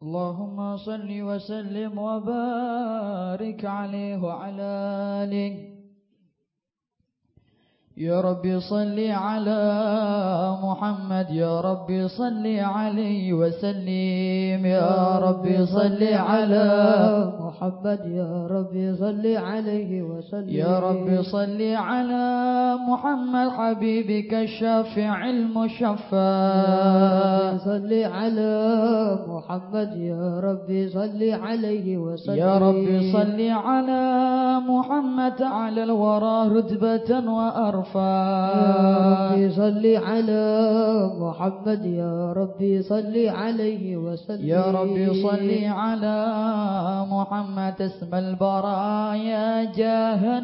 اللهم صل وسلم وبارك عليه وعلى آله. يا رب صل على محمد، يا رب صل عليه وسلم. يا رب صل على محمد، يا رب صل عليه وسلم. يا رب صل على محمد حبيبك الشافع المشفع. صل على محمد، يا رب صل عليه وسلم. يا رب صل على محمد على الورى رتبة وأرفع. يا رب صل على محمد، يا رب صل عليه وسلم. يا رب صل على محمد اسم البرايا جاها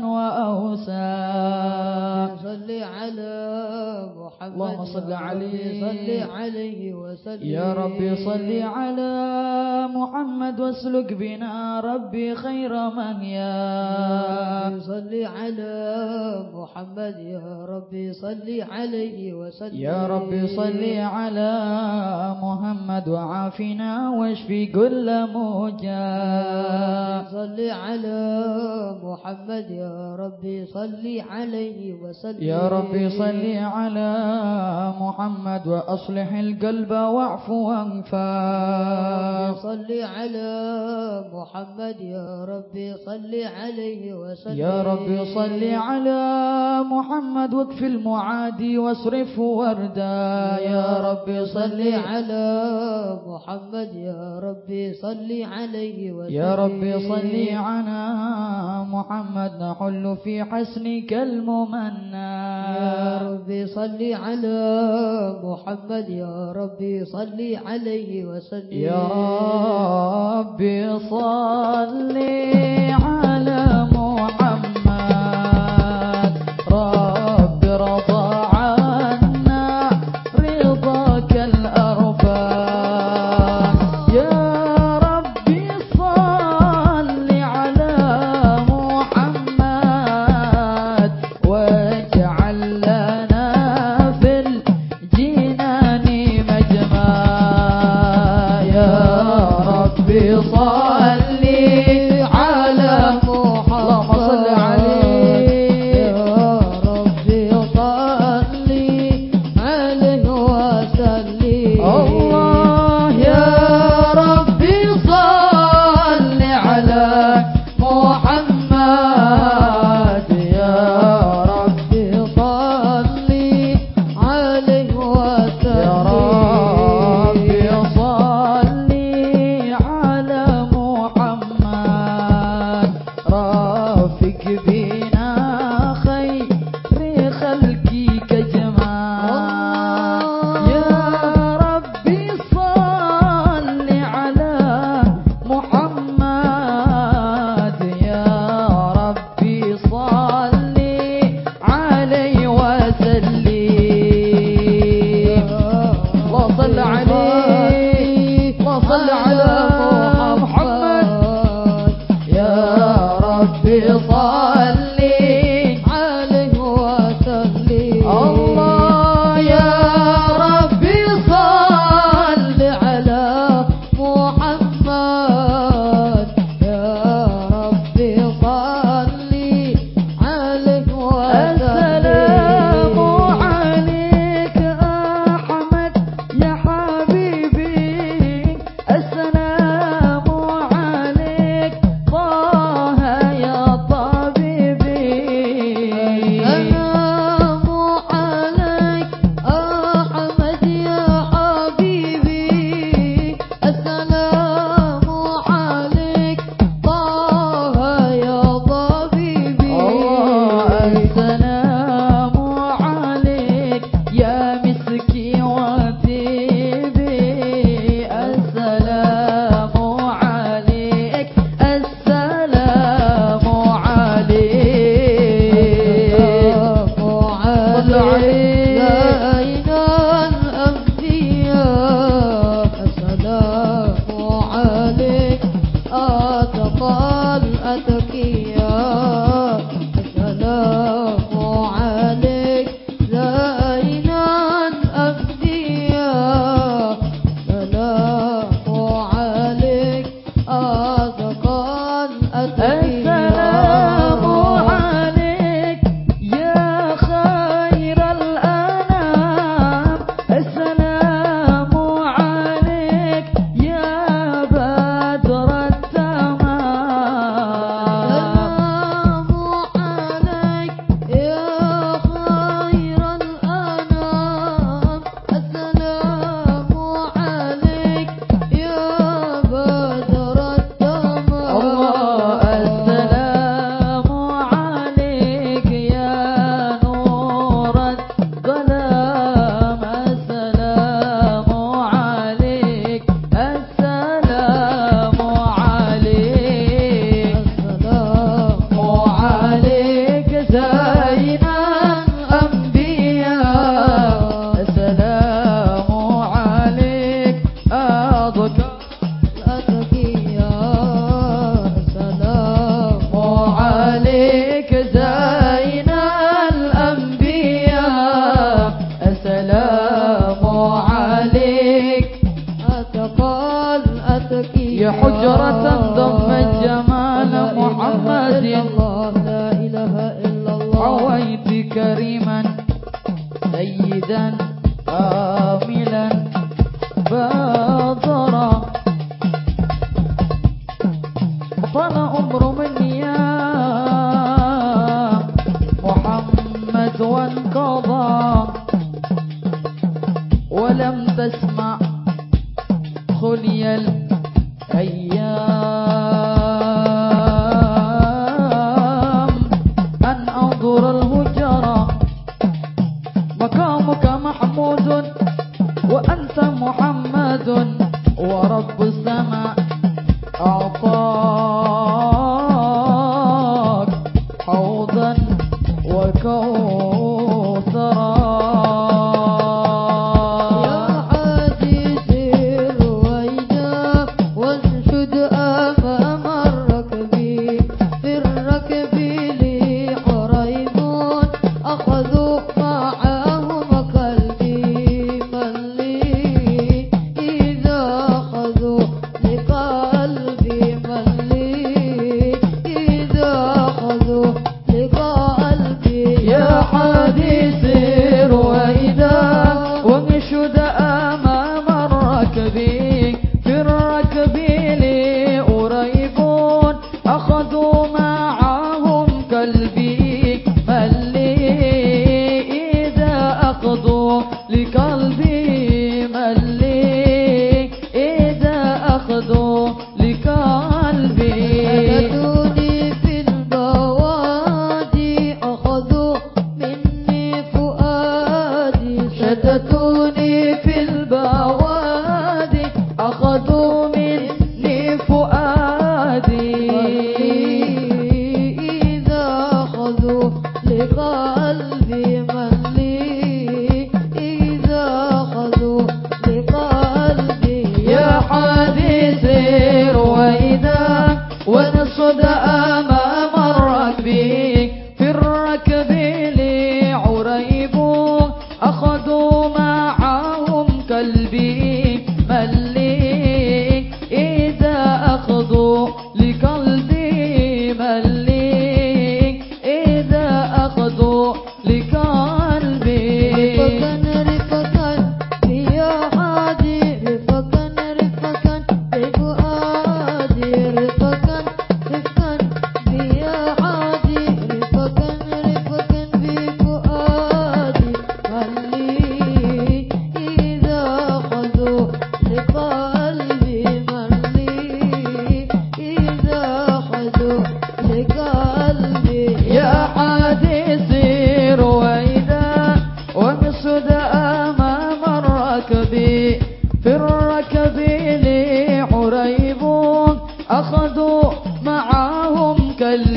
وأوسا. صل على محمد، اللهم صل عليه. صل عليه وسلم. يا رب صل على محمد واسلك بنا ربي خير من يا. صل على محمد، يا رب صل عليه وسلم. يا رب صل على محمد وعافنا واشفي كل موجع. صل على محمد، يا رب صل عليه وسلم. يا رب صل على محمد وأصلح القلب واعف وانفع. صل على محمد، يا رب صل عليه وسلم. يا رب صل على محمد واكفي المعادي واصرف وردا. يا رب صل على محمد، يا رب صل عليه وسلم. يا رب صل على محمد نحل في حسنك الممنى. يا رب صل على محمد، يا رب صل عليه وسلم. يا رب صل على محمد رب رضى عنا رضاك الأرفع. يا رب صل على محمد واجعل لنا في الجنان مجمع. يا رب صل على محمد، اللهم صل عليه. يا رب صل عليه وسلم. الله يا رب صل على محمد. يا رب صل عليه وسلم. يا رب صل على محمد رافق بنا خير خلقك جمال. يا رب صل على محمد. يا رب صل عليه وسلم. اللهم صل عليه، اللهم صل على محمد. يا رب صل عليه وسلم. الله يا رب صل على محمد. يا رب صل عليه السلام وسلم. عليك أحمد يا حبيبي. السلام عليك طه يا طبيبي. السلام عليك أحمد يا حبيبي. لقد أتكي يا حجرة ضمت جمال محمد لا إله إلا الله حويت كريما سيدا كاملا باطرا طال عمر مني يا محمد وانقضى ولم تسمع خلي الأيام أن أنظر الهجرة مقامك محمود وأنت محمد ورب السماء أعطاك حوضا وكوثرا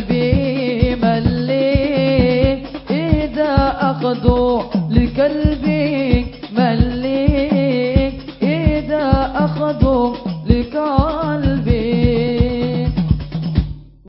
قلبي